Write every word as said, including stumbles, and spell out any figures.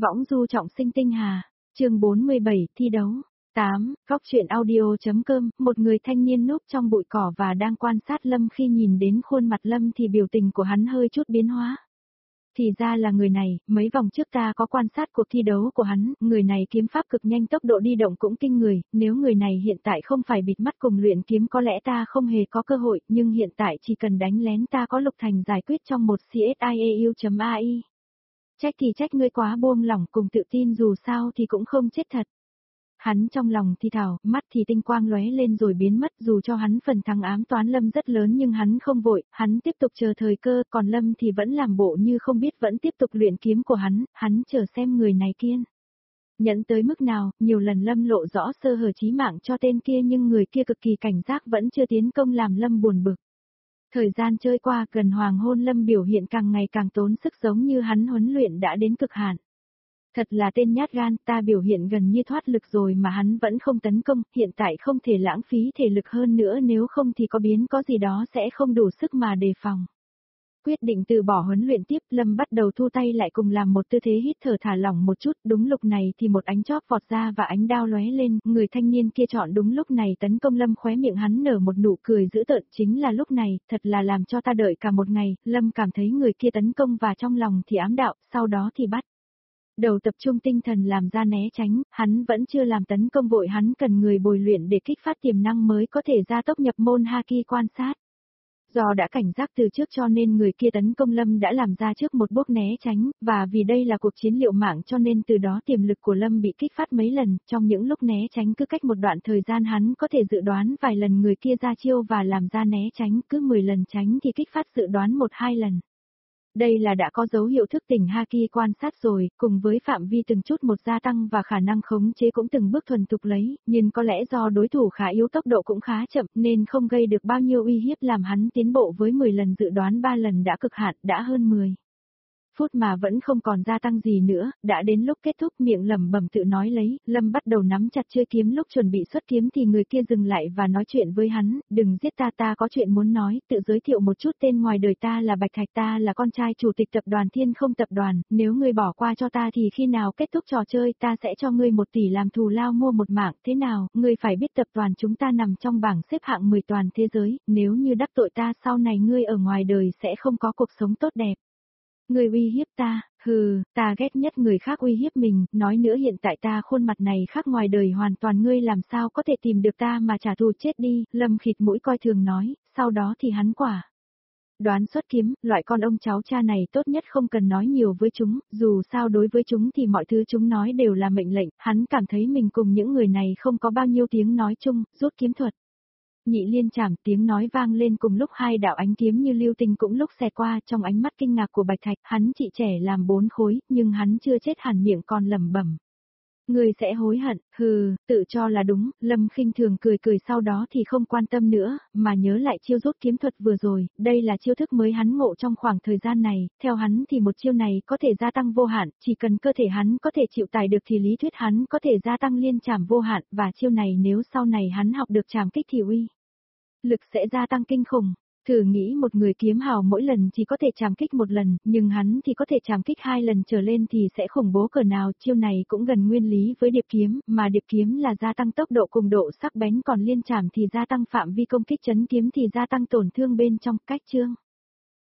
Võng du trọng sinh tinh hà, chương bốn mươi bảy, thi đấu. tám, Góc truyện audio.com, một người thanh niên núp trong bụi cỏ và đang quan sát Lâm. Khi nhìn đến khuôn mặt Lâm thì biểu tình của hắn hơi chút biến hóa. Thì ra là người này, mấy vòng trước ta có quan sát cuộc thi đấu của hắn, người này kiếm pháp cực nhanh, tốc độ đi động cũng kinh người, nếu người này hiện tại không phải bịt mắt cùng luyện kiếm có lẽ ta không hề có cơ hội, nhưng hiện tại chỉ cần đánh lén ta có Lục Thành giải quyết trong một xiau.ai. Trách thì trách ngươi quá buông lỏng cùng tự tin, dù sao thì cũng không chết thật. Hắn trong lòng thì thào, mắt thì tinh quang lóe lên rồi biến mất, dù cho hắn phần thắng ám toán Lâm rất lớn nhưng hắn không vội, hắn tiếp tục chờ thời cơ, còn Lâm thì vẫn làm bộ như không biết, vẫn tiếp tục luyện kiếm của hắn, hắn chờ xem người này kiên nhẫn tới mức nào. Nhiều lần Lâm lộ rõ sơ hở chí mạng cho tên kia nhưng người kia cực kỳ cảnh giác, vẫn chưa tiến công làm Lâm buồn bực. Thời gian trôi qua, gần hoàng hôn Lâm biểu hiện càng ngày càng tốn sức, giống như hắn huấn luyện đã đến cực hạn. Thật là tên nhát gan, ta biểu hiện gần như thoát lực rồi mà hắn vẫn không tấn công, hiện tại không thể lãng phí thể lực hơn nữa, nếu không thì có biến có gì đó sẽ không đủ sức mà đề phòng. Quyết định từ bỏ huấn luyện tiếp, Lâm bắt đầu thu tay lại cùng làm một tư thế hít thở thả lỏng một chút. Đúng lúc này thì một ánh chóp vọt ra và ánh đao lóe lên, người thanh niên kia chọn đúng lúc này tấn công Lâm. Khóe miệng hắn nở một nụ cười dữ tợn. Chính là lúc này, thật là làm cho ta đợi cả một ngày. Lâm cảm thấy người kia tấn công và trong lòng thì ám đạo, sau đó thì bắt đầu tập trung tinh thần làm ra né tránh. Hắn vẫn chưa làm tấn công vội, hắn cần người bồi luyện để kích phát tiềm năng mới có thể gia tốc nhập môn Haki quan sát. Do đã cảnh giác từ trước cho nên người kia tấn công Lâm đã làm ra trước một bước né tránh, và vì đây là cuộc chiến liệu mạng cho nên từ đó tiềm lực của Lâm bị kích phát mấy lần. Trong những lúc né tránh cứ cách một đoạn thời gian hắn có thể dự đoán vài lần người kia ra chiêu và làm ra né tránh, cứ mười lần tránh thì kích phát dự đoán một hai lần. Đây là đã có dấu hiệu thức tỉnh Haki quan sát rồi, cùng với phạm vi từng chút một gia tăng và khả năng khống chế cũng từng bước thuần thục lấy, nhưng có lẽ do đối thủ khá yếu, tốc độ cũng khá chậm nên không gây được bao nhiêu uy hiếp, làm hắn tiến bộ với mười lần dự đoán ba lần đã cực hạn, đã hơn mười phút mà vẫn không còn gia tăng gì nữa. Đã đến lúc kết thúc, miệng lẩm bẩm tự nói lấy, Lâm bắt đầu nắm chặt chuôi kiếm, lúc chuẩn bị xuất kiếm thì người kia dừng lại và nói chuyện với hắn, đừng giết ta, ta có chuyện muốn nói, tự giới thiệu một chút, tên ngoài đời ta là Bạch Thạch, ta là con trai chủ tịch tập đoàn Thiên Không tập đoàn, nếu ngươi bỏ qua cho ta thì khi nào kết thúc trò chơi ta sẽ cho ngươi một tỷ làm thù lao mua một mạng, thế nào? Ngươi phải biết tập đoàn chúng ta nằm trong bảng xếp hạng mười toàn thế giới, nếu như đắc tội ta sau này ngươi ở ngoài đời sẽ không có cuộc sống tốt đẹp. Người uy hiếp ta, hừ, ta ghét nhất người khác uy hiếp mình, nói nữa hiện tại ta khuôn mặt này khác ngoài đời hoàn toàn, ngươi làm sao có thể tìm được ta mà trả thù, chết đi. Lâm khịt mũi coi thường nói, sau đó thì hắn quả đoán xuất kiếm, loại con ông cháu cha này tốt nhất không cần nói nhiều với chúng, dù sao đối với chúng thì mọi thứ chúng nói đều là mệnh lệnh, hắn cảm thấy mình cùng những người này không có bao nhiêu tiếng nói chung, rút kiếm thuật. Nhị liên chảm, tiếng nói vang lên cùng lúc, hai đạo ánh kiếm như lưu tinh cũng lúc xẹt qua. Trong ánh mắt kinh ngạc của Bạch Thạch, hắn chị trẻ làm bốn khối, nhưng hắn chưa chết hẳn, miệng còn lẩm bẩm. Người sẽ hối hận, hừ, tự cho là đúng. Lâm khinh thường cười cười, sau đó thì không quan tâm nữa, mà nhớ lại chiêu rút kiếm thuật vừa rồi, đây là chiêu thức mới hắn ngộ trong khoảng thời gian này, theo hắn thì một chiêu này có thể gia tăng vô hạn, chỉ cần cơ thể hắn có thể chịu tải được thì lý thuyết hắn có thể gia tăng liên trảm vô hạn, và chiêu này nếu sau này hắn học được trảm kích thì uy lực sẽ gia tăng kinh khủng. Thử nghĩ một người kiếm hào mỗi lần chỉ có thể trảm kích một lần, nhưng hắn thì có thể trảm kích hai lần trở lên thì sẽ khủng bố cỡ nào. Chiêu này cũng gần nguyên lý với điệp kiếm, mà điệp kiếm là gia tăng tốc độ cùng độ sắc bén, còn liên trảm thì gia tăng phạm vi công kích, chấn kiếm thì gia tăng tổn thương bên trong. Cách chương